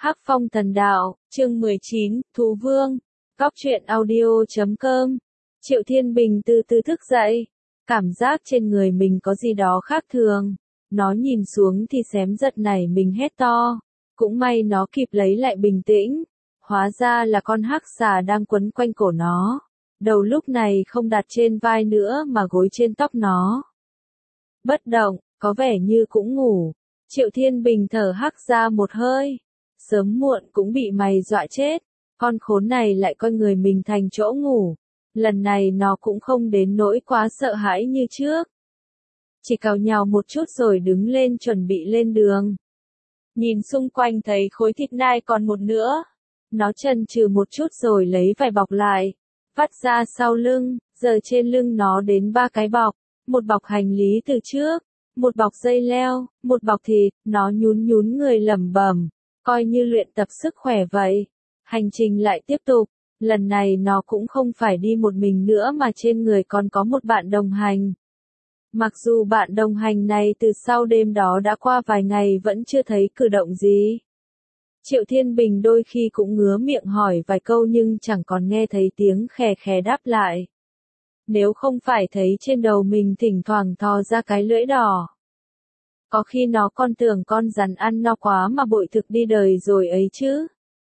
Hắc Phong Thần Đạo, chương 19, Thú Vương. Góc truyện audio.com. Triệu Thiên Bình từ từ thức dậy. Cảm giác trên người mình có gì đó khác thường. Nó nhìn xuống thì xém giật nảy mình hét to. Cũng may nó kịp lấy lại bình tĩnh. Hóa ra là con hắc xà đang quấn quanh cổ nó. Đầu lúc này không đặt trên vai nữa mà gối trên tóc nó. Bất động, có vẻ như cũng ngủ. Triệu Thiên Bình thở hắc ra một hơi. Sớm muộn cũng bị mày dọa chết. Con khốn này lại coi người mình thành chỗ ngủ. Lần này nó cũng không đến nỗi quá sợ hãi như trước. Chỉ cào nhào một chút rồi đứng lên chuẩn bị lên đường. Nhìn xung quanh thấy khối thịt nai còn một nữa. Nó chần chừ một chút rồi lấy vải bọc lại. Vắt ra sau lưng, giờ trên lưng nó đến 3 cái bọc. Một bọc hành lý từ trước, một bọc dây leo, một bọc thịt. Nó nhún nhún người lẩm bẩm, coi như luyện tập sức khỏe vậy. Hành trình lại tiếp tục. Lần này nó cũng không phải đi một mình nữa mà trên người còn có một bạn đồng hành. Mặc dù bạn đồng hành này từ sau đêm đó đã qua vài ngày vẫn chưa thấy cử động gì. Triệu Thiên Bình đôi khi cũng ngứa miệng hỏi vài câu nhưng chẳng còn nghe thấy tiếng khè khè đáp lại. Nếu không phải thấy trên đầu mình thỉnh thoảng thò ra cái lưỡi đỏ. Có khi nó còn tưởng con rắn ăn no quá mà bội thực đi đời rồi ấy chứ.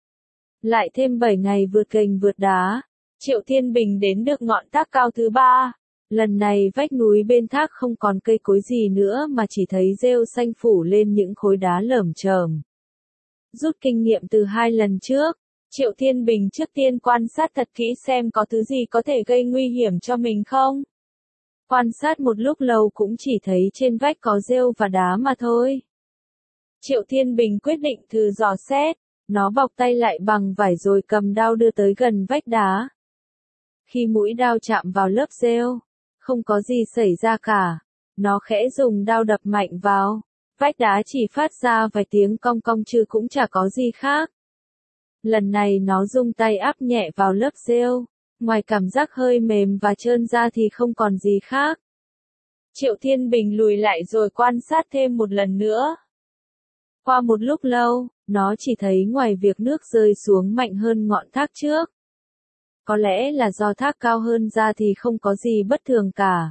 Lại thêm 7 ngày vượt gành vượt đá, Triệu Thiên Bình đến được ngọn thác cao thứ 3. Lần này vách núi bên thác không còn cây cối gì nữa mà chỉ thấy rêu xanh phủ lên những khối đá lởm chởm. Rút kinh nghiệm từ 2 lần trước, Triệu Thiên Bình trước tiên quan sát thật kỹ xem có thứ gì có thể gây nguy hiểm cho mình không. Quan sát một lúc lâu cũng chỉ thấy trên vách có rêu và đá mà thôi. Triệu Thiên Bình quyết định thử dò xét. Nó bọc tay lại bằng vải rồi cầm đao đưa tới gần vách đá. Khi mũi đao chạm vào lớp rêu, không có gì xảy ra cả. Nó khẽ dùng đao đập mạnh vào. Vách đá chỉ phát ra vài tiếng cong cong chứ cũng chả có gì khác. Lần này nó dùng tay áp nhẹ vào lớp rêu. Ngoài cảm giác hơi mềm và trơn ra thì không còn gì khác. Triệu Thiên Bình lùi lại rồi quan sát thêm một lần nữa. Qua một lúc lâu, nó chỉ thấy ngoài việc nước rơi xuống mạnh hơn ngọn thác trước. Có lẽ là do thác cao hơn ra thì không có gì bất thường cả.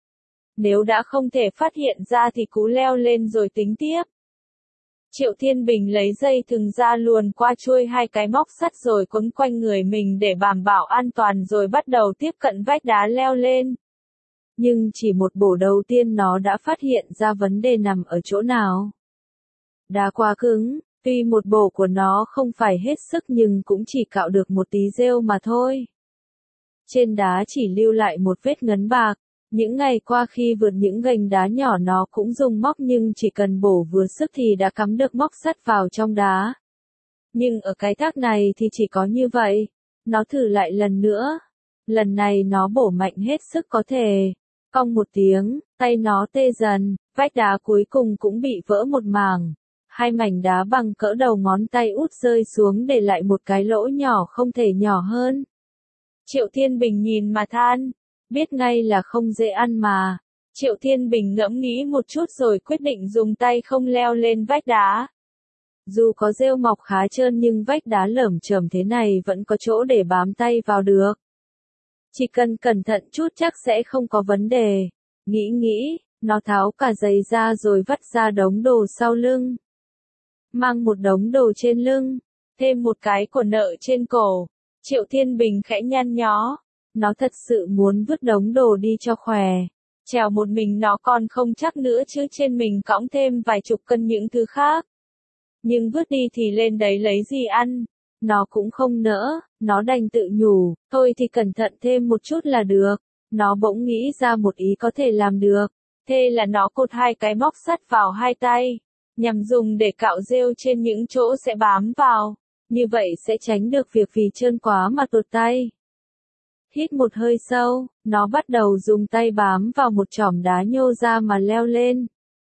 Nếu đã không thể phát hiện ra thì cứ leo lên rồi tính tiếp. Triệu Thiên Bình lấy dây thừng ra luồn qua chuôi 2 cái móc sắt rồi quấn quanh người mình để đảm bảo an toàn rồi bắt đầu tiếp cận vách đá leo lên. Nhưng chỉ một bổ đầu tiên nó đã phát hiện ra vấn đề nằm ở chỗ nào. Đá quá cứng, tuy một bổ của nó không phải hết sức nhưng cũng chỉ cạo được một tí rêu mà thôi. Trên đá chỉ lưu lại một vết ngấn bạc. Những ngày qua khi vượt những gành đá nhỏ nó cũng dùng móc nhưng chỉ cần bổ vừa sức thì đã cắm được móc sắt vào trong đá. Nhưng ở cái thác này thì chỉ có như vậy. Nó thử lại lần nữa. Lần này nó bổ mạnh hết sức có thể. Cong một tiếng, tay nó tê dần, vách đá cuối cùng cũng bị vỡ một mảng. 2 mảnh đá bằng cỡ đầu ngón tay út rơi xuống để lại một cái lỗ nhỏ không thể nhỏ hơn. Triệu Thiên Bình nhìn mà than, biết ngay là không dễ ăn mà. Triệu Thiên Bình ngẫm nghĩ một chút rồi quyết định dùng tay không leo lên vách đá. Dù có rêu mọc khá trơn nhưng vách đá lởm chởm thế này vẫn có chỗ để bám tay vào được. Chỉ cần cẩn thận chút chắc sẽ không có vấn đề. Nghĩ, nó tháo cả giày ra rồi vắt ra đống đồ sau lưng. Mang một đống đồ trên lưng, thêm một cái của nợ trên cổ. Triệu Thiên Bình khẽ nhăn nhó. Nó thật sự muốn vứt đống đồ đi cho khỏe. Trèo một mình nó còn không chắc nữa chứ trên mình cõng thêm vài chục cân những thứ khác. Nhưng vứt đi thì lên đấy lấy gì ăn. Nó cũng không nỡ, nó đành tự nhủ, thôi thì cẩn thận thêm một chút là được. Nó bỗng nghĩ ra một ý có thể làm được. Thế là nó cột 2 cái móc sắt vào 2 tay. Nhằm dùng để cạo rêu trên những chỗ sẽ bám vào. Như vậy sẽ tránh được việc vì trơn quá mà tuột tay. Hít một hơi sâu, nó bắt đầu dùng tay bám vào một chỏm đá nhô ra mà leo lên.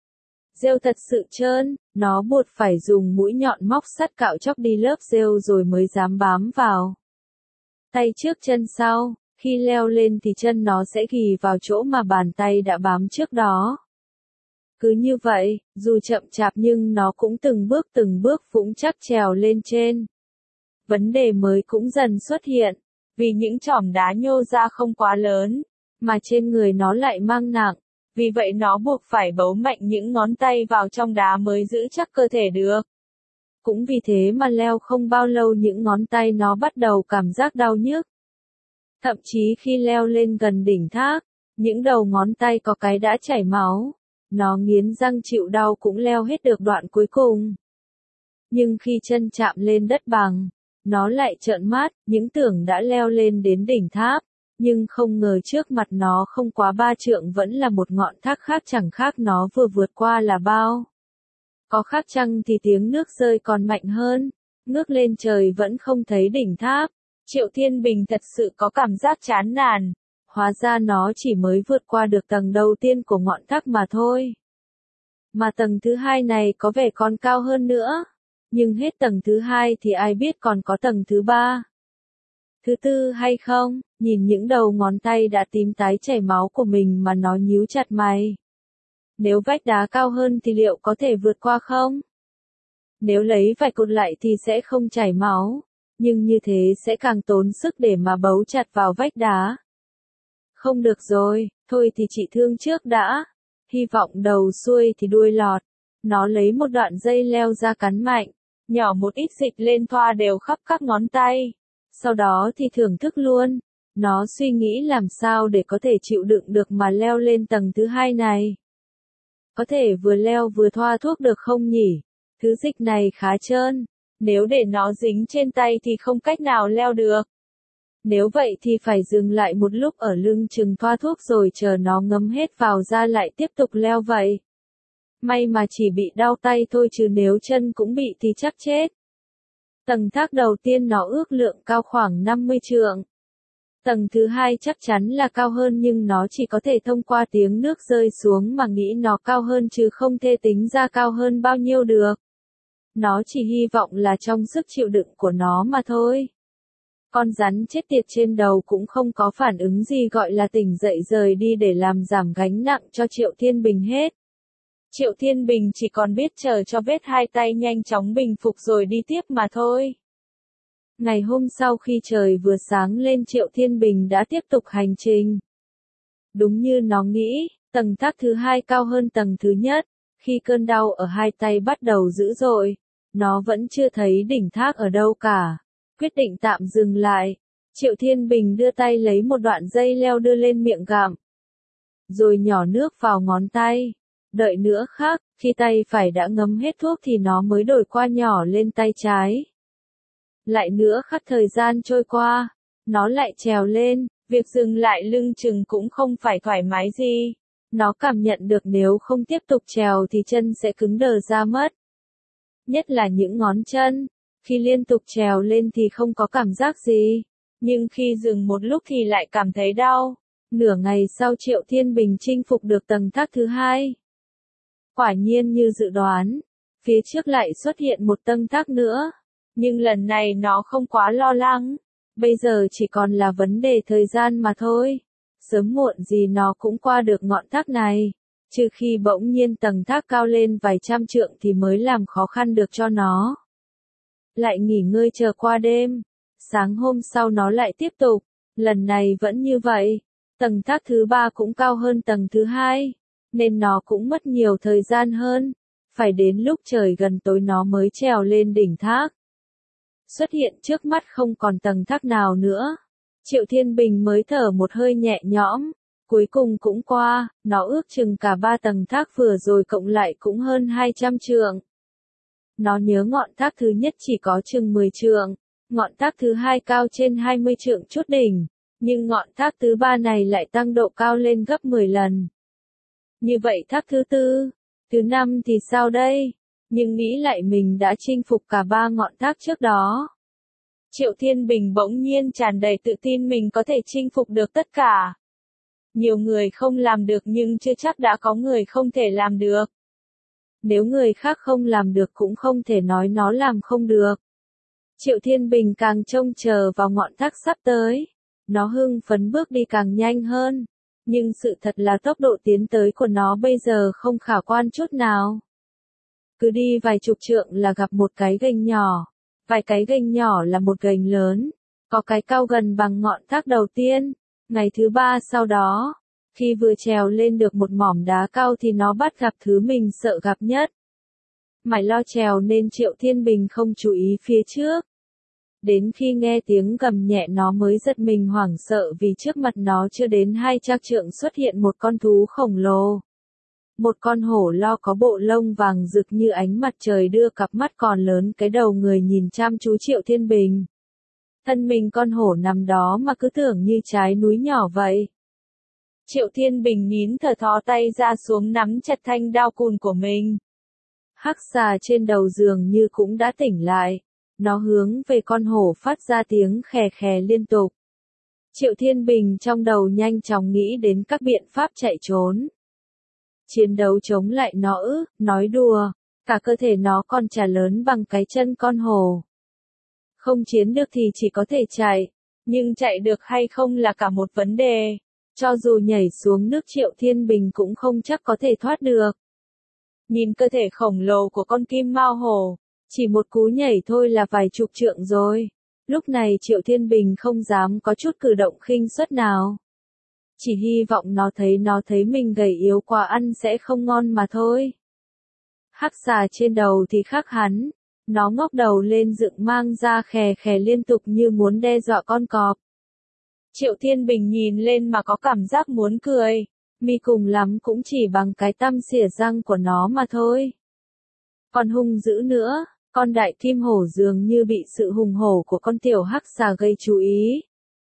Rêu thật sự trơn, nó buộc phải dùng mũi nhọn móc sắt cạo chóc đi lớp rêu rồi mới dám bám vào. Tay trước chân sau, khi leo lên thì chân nó sẽ ghì vào chỗ mà bàn tay đã bám trước đó. Cứ như vậy, dù chậm chạp nhưng nó cũng từng bước vững chắc trèo lên trên. Vấn đề mới cũng dần xuất hiện, vì những chỏm đá nhô ra không quá lớn, mà trên người nó lại mang nặng, vì vậy nó buộc phải bấu mạnh những ngón tay vào trong đá mới giữ chắc cơ thể được. Cũng vì thế mà leo không bao lâu những ngón tay nó bắt đầu cảm giác đau nhức. Thậm chí khi leo lên gần đỉnh thác, những đầu ngón tay có cái đã chảy máu. Nó nghiến răng chịu đau cũng leo hết được đoạn cuối cùng. Nhưng khi chân chạm lên đất bằng, nó lại trợn mắt, những tưởng đã leo lên đến đỉnh tháp, nhưng không ngờ trước mặt nó không quá 3 trượng vẫn là một ngọn thác khác chẳng khác nó vừa vượt qua là bao. Có khác chăng thì tiếng nước rơi còn mạnh hơn, ngước lên trời vẫn không thấy đỉnh tháp. Triệu Thiên Bình thật sự có cảm giác chán nản. Hóa ra nó chỉ mới vượt qua được tầng đầu tiên của ngọn thác mà thôi. Mà tầng thứ hai này có vẻ còn cao hơn nữa. Nhưng hết tầng thứ hai thì ai biết còn có tầng thứ ba, thứ tư hay không? Nhìn những đầu ngón tay đã tím tái chảy máu của mình mà nó nhíu chặt mày. Nếu vách đá cao hơn thì liệu có thể vượt qua không? Nếu lấy vạch cột lại thì sẽ không chảy máu. Nhưng như thế sẽ càng tốn sức để mà bấu chặt vào vách đá. Không được rồi, thôi thì chị thương trước đã. Hy vọng đầu xuôi thì đuôi lọt. Nó lấy một đoạn dây leo ra cắn mạnh, nhỏ một ít dịch lên thoa đều khắp các ngón tay. Sau đó thì thưởng thức luôn. Nó suy nghĩ làm sao để có thể chịu đựng được mà leo lên tầng thứ hai này. Có thể vừa leo vừa thoa thuốc được không nhỉ? Thứ dịch này khá trơn. Nếu để nó dính trên tay thì không cách nào leo được. Nếu vậy thì phải dừng lại một lúc ở lưng chừng thoa thuốc rồi chờ nó ngấm hết vào ra lại tiếp tục leo vậy. May mà chỉ bị đau tay thôi chứ nếu chân cũng bị thì chắc chết. Tầng thác đầu tiên nó ước lượng cao khoảng 50 trượng. Tầng thứ hai chắc chắn là cao hơn nhưng nó chỉ có thể thông qua tiếng nước rơi xuống mà nghĩ nó cao hơn chứ không thể tính ra cao hơn bao nhiêu được. Nó chỉ hy vọng là trong sức chịu đựng của nó mà thôi. Con rắn chết tiệt trên đầu cũng không có phản ứng gì gọi là tỉnh dậy rời đi để làm giảm gánh nặng cho Triệu Thiên Bình hết. Triệu Thiên Bình chỉ còn biết chờ cho vết hai tay nhanh chóng bình phục rồi đi tiếp mà thôi. Ngày hôm sau khi trời vừa sáng lên Triệu Thiên Bình đã tiếp tục hành trình. Đúng như nó nghĩ, tầng thác thứ hai cao hơn tầng thứ nhất. Khi cơn đau ở hai tay bắt đầu dữ dội, nó vẫn chưa thấy đỉnh thác ở đâu cả. Quyết định tạm dừng lại. Triệu Thiên Bình đưa tay lấy một đoạn dây leo đưa lên miệng gặm. Rồi nhỏ nước vào ngón tay. Đợi nữa khác, khi tay phải đã ngấm hết thuốc thì nó mới đổi qua nhỏ lên tay trái. Lại nữa khắc thời gian trôi qua, nó lại trèo lên, việc dừng lại lưng chừng cũng không phải thoải mái gì. Nó cảm nhận được nếu không tiếp tục trèo thì chân sẽ cứng đờ ra mất. Nhất là những ngón chân, khi liên tục trèo lên thì không có cảm giác gì, nhưng khi dừng một lúc thì lại cảm thấy đau. Nửa ngày sau Triệu Thiên Bình chinh phục được tầng thác thứ hai. Quả nhiên như dự đoán, phía trước lại xuất hiện một tầng thác nữa, nhưng lần này nó không quá lo lắng, bây giờ chỉ còn là vấn đề thời gian mà thôi. Sớm muộn gì nó cũng qua được ngọn thác này, trừ khi bỗng nhiên tầng thác cao lên vài trăm trượng thì mới làm khó khăn được cho nó. Lại nghỉ ngơi chờ qua đêm, sáng hôm sau nó lại tiếp tục, lần này vẫn như vậy, tầng thác thứ ba cũng cao hơn tầng thứ hai, nên nó cũng mất nhiều thời gian hơn, phải đến lúc trời gần tối nó mới trèo lên đỉnh thác. Xuất hiện trước mắt không còn tầng thác nào nữa. Triệu Thiên Bình mới thở một hơi nhẹ nhõm, cuối cùng cũng qua, nó ước chừng cả 3 tầng thác vừa rồi cộng lại cũng hơn 200 trượng. Nó nhớ ngọn thác thứ nhất chỉ có chừng 10 trượng, ngọn thác thứ hai cao trên 20 trượng chút đỉnh, nhưng ngọn thác thứ ba này lại tăng độ cao lên gấp 10 lần. Như vậy thác thứ tư, thứ năm thì sao đây? Nhưng nghĩ lại mình đã chinh phục cả 3 ngọn thác trước đó. Triệu Thiên Bình bỗng nhiên tràn đầy tự tin mình có thể chinh phục được tất cả. Nhiều người không làm được nhưng chưa chắc đã có người không thể làm được. Nếu người khác không làm được cũng không thể nói nó làm không được. Triệu Thiên Bình càng trông chờ vào ngọn thác sắp tới. Nó hưng phấn bước đi càng nhanh hơn. Nhưng sự thật là tốc độ tiến tới của nó bây giờ không khả quan chút nào. Cứ đi vài chục trượng là gặp một cái gành nhỏ, vài cái gành nhỏ là một gành lớn, có cái cao gần bằng ngọn thác đầu tiên. Ngày thứ ba sau đó, khi vừa trèo lên được một mỏm đá cao thì nó bắt gặp thứ mình sợ gặp nhất. Mải lo trèo nên Triệu Thiên Bình không chú ý phía trước. Đến khi nghe tiếng gầm nhẹ nó mới giật mình hoảng sợ vì trước mặt nó chưa đến 200 trượng xuất hiện một con thú khổng lồ. Một con hổ lo có bộ lông vàng rực như ánh mặt trời đưa cặp mắt còn lớn cái đầu người nhìn chăm chú Triệu Thiên Bình. Thân mình con hổ nằm đó mà cứ tưởng như trái núi nhỏ vậy. Triệu Thiên Bình nín thở thò tay ra xuống nắm chặt thanh đao cùn của mình. Hắc xà trên đầu giường như cũng đã tỉnh lại. Nó hướng về con hổ phát ra tiếng khè khè liên tục. Triệu Thiên Bình trong đầu nhanh chóng nghĩ đến các biện pháp chạy trốn. Chiến đấu chống lại nó nói đùa, cả cơ thể nó còn chả lớn bằng cái chân con hổ. Không chiến được thì chỉ có thể chạy, nhưng chạy được hay không là cả một vấn đề. Cho dù nhảy xuống nước Triệu Thiên Bình cũng không chắc có thể thoát được. Nhìn cơ thể khổng lồ của con kim mao hổ, chỉ một cú nhảy thôi là vài chục trượng rồi. Lúc này Triệu Thiên Bình không dám có chút cử động khinh suất nào. Chỉ hy vọng nó thấy mình gầy yếu quá ăn sẽ không ngon mà thôi. Hắc xà trên đầu thì khác hắn. Nó ngóc đầu lên dựng mang ra khè khè liên tục như muốn đe dọa con cọp. Triệu Thiên Bình nhìn lên mà có cảm giác muốn cười. Mi cùng lắm cũng chỉ bằng cái tăm xỉa răng của nó mà thôi. Còn hung dữ nữa, con đại kim hổ dường như bị sự hùng hổ của con tiểu hắc xà gây chú ý.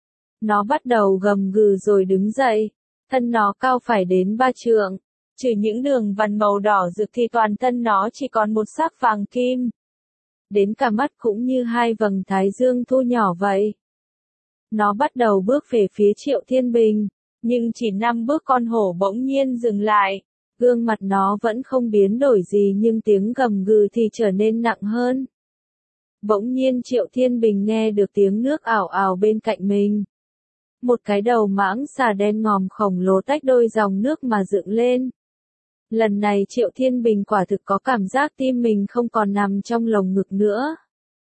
Nó bắt đầu gầm gừ rồi đứng dậy, thân nó cao phải đến 3 trượng, trừ những đường vằn màu đỏ rực thì toàn thân nó chỉ còn một sắc vàng kim. Đến cả mắt cũng như hai vầng thái dương thu nhỏ vậy. Nó bắt đầu bước về phía Triệu Thiên Bình, nhưng chỉ 5 bước con hổ bỗng nhiên dừng lại. Gương mặt nó vẫn không biến đổi gì nhưng tiếng gầm gừ thì trở nên nặng hơn. Bỗng nhiên Triệu Thiên Bình nghe được tiếng nước ảo ảo bên cạnh mình. Một cái đầu mãng xà đen ngòm khổng lồ tách đôi dòng nước mà dựng lên. Lần này Triệu Thiên Bình quả thực có cảm giác tim mình không còn nằm trong lồng ngực nữa.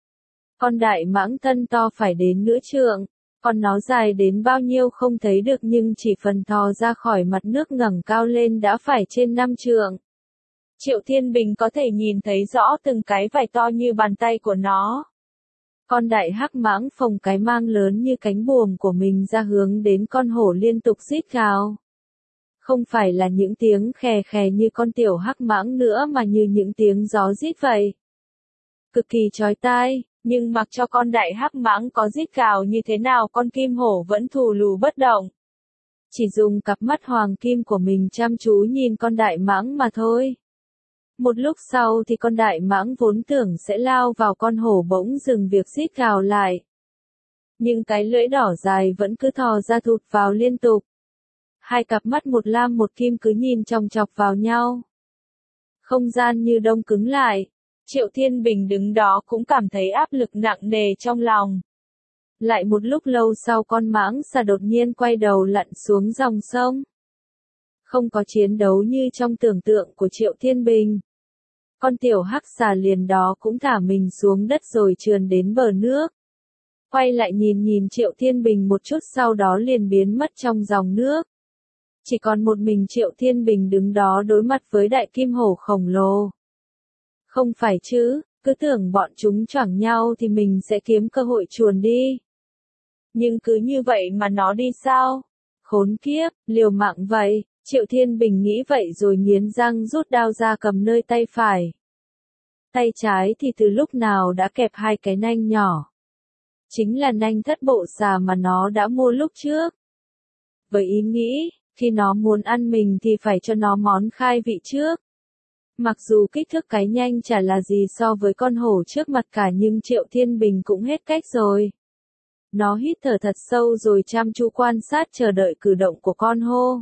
Con đại mãng thân to phải đến nửa trượng. Còn nó dài đến bao nhiêu không thấy được nhưng chỉ phần thò ra khỏi mặt nước ngẩng cao lên đã phải trên 5 trượng. Triệu Thiên Bình có thể nhìn thấy rõ từng cái vảy to như bàn tay của nó. Con đại hắc mãng phồng cái mang lớn như cánh buồm của mình ra hướng đến con hổ liên tục rít gào. Không phải là những tiếng khè khè như con tiểu hắc mãng nữa mà như những tiếng gió rít vậy. Cực kỳ chói tai. Nhưng mặc cho con đại hắc mãng có rít gào như thế nào con kim hổ vẫn thù lù bất động. Chỉ dùng cặp mắt hoàng kim của mình chăm chú nhìn con đại mãng mà thôi. Một lúc sau thì con đại mãng vốn tưởng sẽ lao vào con hổ bỗng dừng việc rít gào lại. Nhưng cái lưỡi đỏ dài vẫn cứ thò ra thụt vào liên tục. Hai cặp mắt một lam một kim cứ nhìn chòng chọc vào nhau. Không gian như đông cứng lại. Triệu Thiên Bình đứng đó cũng cảm thấy áp lực nặng nề trong lòng. Lại một lúc lâu sau con mãng xà đột nhiên quay đầu lặn xuống dòng sông. Không có chiến đấu như trong tưởng tượng của Triệu Thiên Bình. Con tiểu hắc xà liền đó cũng thả mình xuống đất rồi trườn đến bờ nước. Quay lại nhìn Triệu Thiên Bình một chút sau đó liền biến mất trong dòng nước. Chỉ còn một mình Triệu Thiên Bình đứng đó đối mặt với đại kim hổ khổng lồ. Không phải chứ, cứ tưởng bọn chúng choảng nhau thì mình sẽ kiếm cơ hội chuồn đi. Nhưng cứ như vậy mà nó đi sao? Khốn kiếp, liều mạng vậy, Triệu Thiên Bình nghĩ vậy rồi nghiến răng rút đao ra cầm nơi tay phải. Tay trái thì từ lúc nào đã kẹp hai cái nanh nhỏ. Chính là nanh thất bộ xà mà nó đã mua lúc trước. Với ý nghĩ, khi nó muốn ăn mình thì phải cho nó món khai vị trước. Mặc dù kích thước cái nhanh chả là gì so với con hổ trước mặt cả nhưng Triệu Thiên Bình cũng hết cách rồi. Nó hít thở thật sâu rồi chăm chú quan sát chờ đợi cử động của con hô.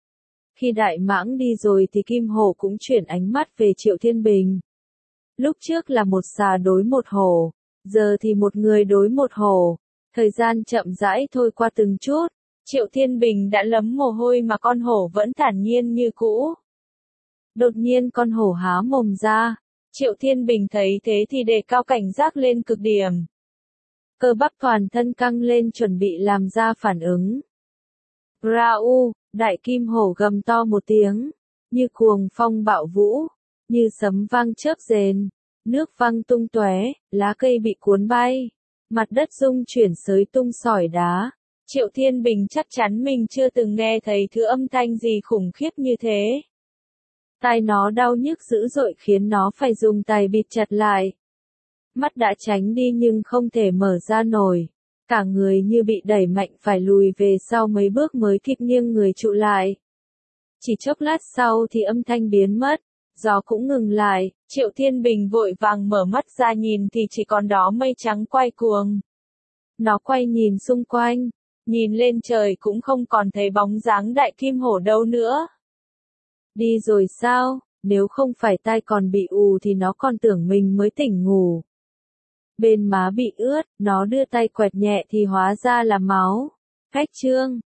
Khi đại mãng đi rồi thì kim hổ cũng chuyển ánh mắt về Triệu Thiên Bình. Lúc trước là một xà đối một hổ, giờ thì một người đối một hổ. Thời gian chậm rãi thôi qua từng chút. Triệu Thiên Bình đã lấm mồ hôi mà con hổ vẫn thản nhiên như cũ. Đột nhiên con hổ há mồm ra. Triệu Thiên Bình thấy thế thì đề cao cảnh giác lên cực điểm. Cơ bắp toàn thân căng lên chuẩn bị làm ra phản ứng. Rau, đại kim hổ gầm to một tiếng, như cuồng phong bạo vũ, như sấm vang chớp rền, nước văng tung tóe, lá cây bị cuốn bay, mặt đất rung chuyển xới tung sỏi đá. Triệu Thiên Bình chắc chắn mình chưa từng nghe thấy thứ âm thanh gì khủng khiếp như thế. Tai nó đau nhức dữ dội khiến nó phải dùng tay bịt chặt lại. Mắt đã tránh đi nhưng không thể mở ra nổi. Cả người như bị đẩy mạnh phải lùi về sau mấy bước mới kịp nghiêng người trụ lại. Chỉ chốc lát sau thì âm thanh biến mất, gió cũng ngừng lại, Triệu Thiên Bình vội vàng mở mắt ra nhìn thì chỉ còn đó mây trắng quay cuồng. Nó quay nhìn xung quanh, nhìn lên trời cũng không còn thấy bóng dáng đại kim hổ đâu nữa. Đi rồi sao, nếu không phải tai còn bị ù thì nó còn tưởng mình mới tỉnh ngủ. Bên má bị ướt, nó đưa tay quẹt nhẹ thì hóa ra là máu. Khách chương